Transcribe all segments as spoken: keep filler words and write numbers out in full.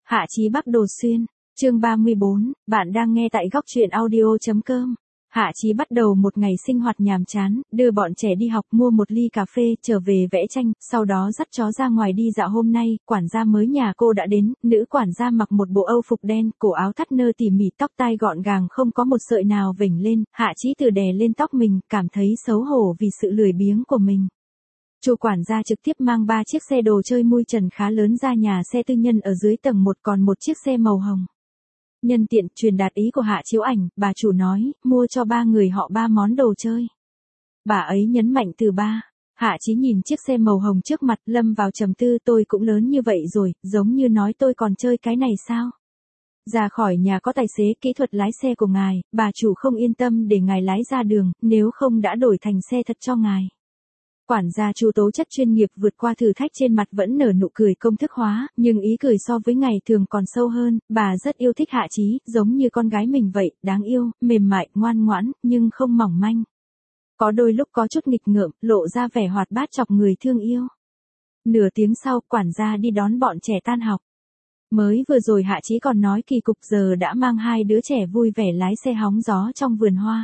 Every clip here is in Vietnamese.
Hạ Chí Bắc Đồ Xuyên, chương ba mươi bốn, bạn đang nghe tại góc truyện audio.com. Hạ Chí bắt đầu một ngày sinh hoạt nhàm chán, đưa bọn trẻ đi học, mua một ly cà phê, trở về vẽ tranh, sau đó dắt chó ra ngoài đi dạo. Hôm nay, quản gia mới nhà cô đã đến, nữ quản gia mặc một bộ âu phục đen, cổ áo thắt nơ tỉ mỉ, tóc tai gọn gàng không có một sợi nào vểnh lên. Hạ Chí từ đè lên tóc mình, cảm thấy xấu hổ vì sự lười biếng của mình. Chu quản gia trực tiếp mang ba chiếc xe đồ chơi mui trần khá lớn ra nhà xe tư nhân ở dưới tầng một, còn một chiếc xe màu hồng. Nhân tiện truyền đạt ý của Hạ Chiếu Ảnh, bà chủ nói, mua cho ba người họ ba món đồ chơi. Bà ấy nhấn mạnh từ ba. Hạ Chí nhìn chiếc xe màu hồng trước mặt, lâm vào trầm tư. Tôi cũng lớn như vậy rồi, giống như nói tôi còn chơi cái này sao? Ra khỏi nhà có tài xế kỹ thuật lái xe của ngài, bà chủ không yên tâm để ngài lái ra đường, nếu không đã đổi thành xe thật cho ngài. Quản gia Chu tố chất chuyên nghiệp vượt qua thử thách, trên mặt vẫn nở nụ cười công thức hóa, nhưng ý cười so với ngày thường còn sâu hơn. Bà rất yêu thích Hạ Chí, giống như con gái mình vậy, đáng yêu, mềm mại, ngoan ngoãn, nhưng không mỏng manh. Có đôi lúc có chút nghịch ngợm, lộ ra vẻ hoạt bát chọc người thương yêu. Nửa tiếng sau, quản gia đi đón bọn trẻ tan học. Mới vừa rồi Hạ Chí còn nói kỳ cục, giờ đã mang hai đứa trẻ vui vẻ lái xe hóng gió trong vườn hoa.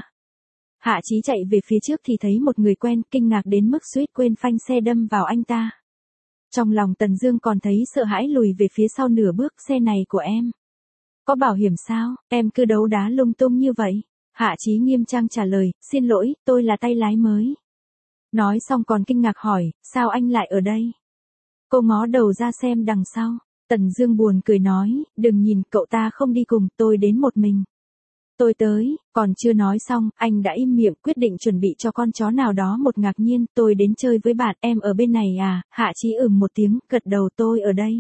Hạ Chí chạy về phía trước thì thấy một người quen, kinh ngạc đến mức suýt quên phanh xe đâm vào anh ta. Trong lòng Tần Dương còn thấy sợ hãi, lùi về phía sau nửa bước. Xe này của em. Có bảo hiểm sao, em cứ đấu đá lung tung như vậy? Hạ Chí nghiêm trang trả lời, xin lỗi, tôi là tay lái mới. Nói xong còn kinh ngạc hỏi, sao anh lại ở đây? Cô ngó đầu ra xem đằng sau. Tần Dương buồn cười nói, đừng nhìn, cậu ta không đi cùng, tôi đến một mình. Tôi tới, còn chưa nói xong, anh đã im miệng, quyết định chuẩn bị cho con chó nào đó một ngạc nhiên. Tôi đến chơi với bạn, em ở bên này à? Hạ Chí ừm một tiếng, gật đầu, tôi ở đây.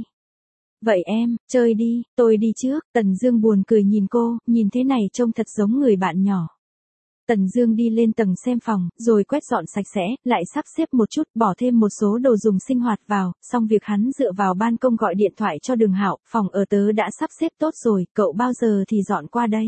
Vậy em, chơi đi, tôi đi trước. Tần Dương buồn cười nhìn cô, nhìn thế này trông thật giống người bạn nhỏ. Tần Dương đi lên tầng xem phòng, rồi quét dọn sạch sẽ, lại sắp xếp một chút, bỏ thêm một số đồ dùng sinh hoạt vào, xong việc hắn dựa vào ban công gọi điện thoại cho Đường Hạo, phòng ở tớ đã sắp xếp tốt rồi, cậu bao giờ thì dọn qua đây?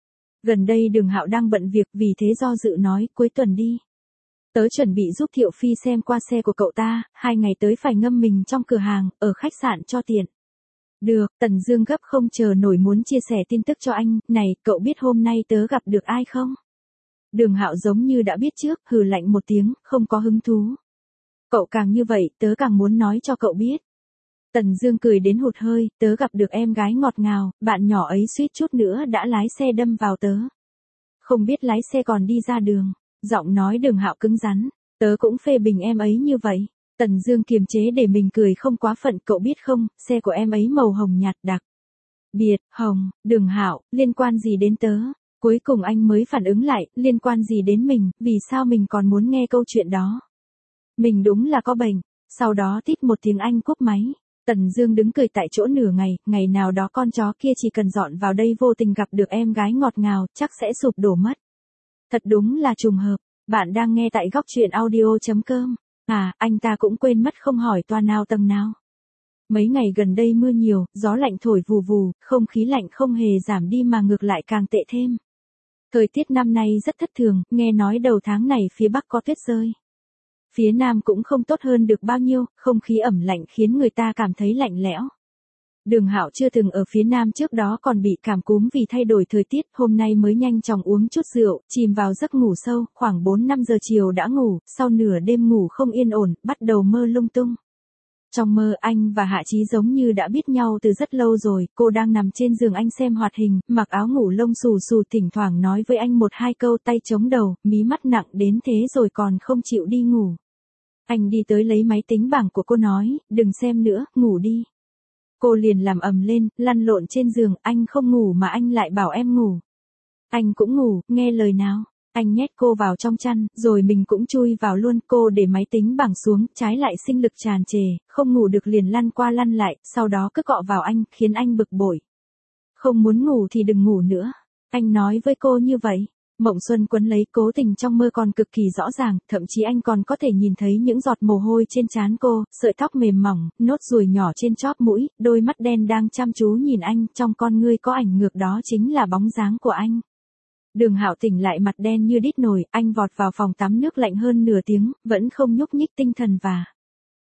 Gần đây Đường Hạo đang bận việc, vì thế do dự nói, cuối tuần đi. Tớ chuẩn bị giúp Thiệu Phi xem qua xe của cậu ta, hai ngày tới phải ngâm mình trong cửa hàng, ở khách sạn cho tiện. Được, Tần Dương gấp không chờ nổi muốn chia sẻ tin tức cho anh, này, cậu biết hôm nay tớ gặp được ai không? Đường Hạo giống như đã biết trước, hừ lạnh một tiếng, không có hứng thú. Cậu càng như vậy, tớ càng muốn nói cho cậu biết. Tần Dương cười đến hụt hơi, tớ gặp được em gái ngọt ngào, bạn nhỏ ấy suýt chút nữa đã lái xe đâm vào tớ. Không biết lái xe còn đi ra đường. Giọng nói Đường Hạo cứng rắn, tớ cũng phê bình em ấy như vậy. Tần Dương kiềm chế để mình cười không quá phận, cậu biết không, xe của em ấy màu hồng nhạt đặc biệt, hồng. Đường Hạo, liên quan gì đến tớ? Cuối cùng anh mới phản ứng lại, liên quan gì đến mình, vì sao mình còn muốn nghe câu chuyện đó? Mình đúng là có bệnh. Sau đó tít một tiếng anh cúp máy. Tần Dương đứng cười tại chỗ nửa ngày, ngày nào đó con chó kia chỉ cần dọn vào đây vô tình gặp được em gái ngọt ngào, chắc sẽ sụp đổ mất. Thật đúng là trùng hợp. Bạn đang nghe tại góc truyện audio.com. À, anh ta cũng quên mất không hỏi toa nào tầng nào. Mấy ngày gần đây mưa nhiều, gió lạnh thổi vù vù, không khí lạnh không hề giảm đi mà ngược lại càng tệ thêm. Thời tiết năm nay rất thất thường, nghe nói đầu tháng này phía Bắc có tuyết rơi. Phía Nam cũng không tốt hơn được bao nhiêu, không khí ẩm lạnh khiến người ta cảm thấy lạnh lẽo. Đường Hạo chưa từng ở phía Nam, trước đó còn bị cảm cúm vì thay đổi thời tiết, hôm nay mới nhanh chóng uống chút rượu, chìm vào giấc ngủ sâu, khoảng bốn năm giờ chiều đã ngủ, sau nửa đêm ngủ không yên ổn, bắt đầu mơ lung tung. Trong mơ anh và Hạ Chí giống như đã biết nhau từ rất lâu rồi, cô đang nằm trên giường anh xem hoạt hình, mặc áo ngủ lông xù xù, thỉnh thoảng nói với anh một hai câu, tay chống đầu, mí mắt nặng đến thế rồi còn không chịu đi ngủ. Anh đi tới lấy máy tính bảng của cô nói, đừng xem nữa, ngủ đi. Cô liền làm ầm lên, lăn lộn trên giường, anh không ngủ mà anh lại bảo em ngủ. Anh cũng ngủ, nghe lời nào. Anh nhét cô vào trong chăn, rồi mình cũng chui vào luôn. Cô để máy tính bảng xuống, trái lại sinh lực tràn trề, không ngủ được liền lăn qua lăn lại, sau đó cứ cọ vào anh, khiến anh bực bội. Không muốn ngủ thì đừng ngủ nữa. Anh nói với cô như vậy. Mộng xuân quấn lấy, cố tình trong mơ còn cực kỳ rõ ràng, thậm chí anh còn có thể nhìn thấy những giọt mồ hôi trên trán cô, sợi tóc mềm mỏng, nốt ruồi nhỏ trên chóp mũi, đôi mắt đen đang chăm chú nhìn anh, trong con ngươi có ảnh ngược, đó chính là bóng dáng của anh. Đường Hạo tỉnh lại mặt đen như đít nồi, anh vọt vào phòng tắm nước lạnh hơn nửa tiếng, vẫn không nhúc nhích tinh thần và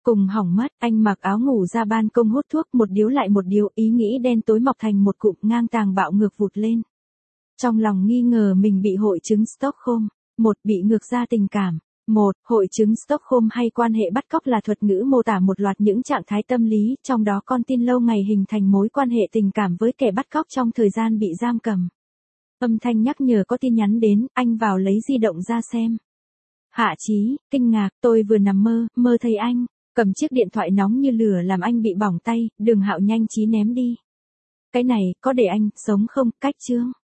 Cùng hỏng mất, anh mặc áo ngủ ra ban công hút thuốc một điếu lại một điếu, ý nghĩ đen tối mọc thành một cụm ngang tàng bạo ngược vụt lên. Trong lòng nghi ngờ mình bị hội chứng Stockholm. Một, bị ngược ra tình cảm. Một, hội chứng Stockholm hay quan hệ bắt cóc là thuật ngữ mô tả một loạt những trạng thái tâm lý, trong đó con tin lâu ngày hình thành mối quan hệ tình cảm với kẻ bắt cóc trong thời gian bị giam cầm. Âm thanh nhắc nhở có tin nhắn đến, anh vào lấy di động ra xem. Hạ Chí, kinh ngạc, tôi vừa nằm mơ, mơ thấy anh, cầm chiếc điện thoại nóng như lửa làm anh bị bỏng tay, Đường Hạo nhanh trí ném đi. Cái này, có để anh, sống không, cách chương.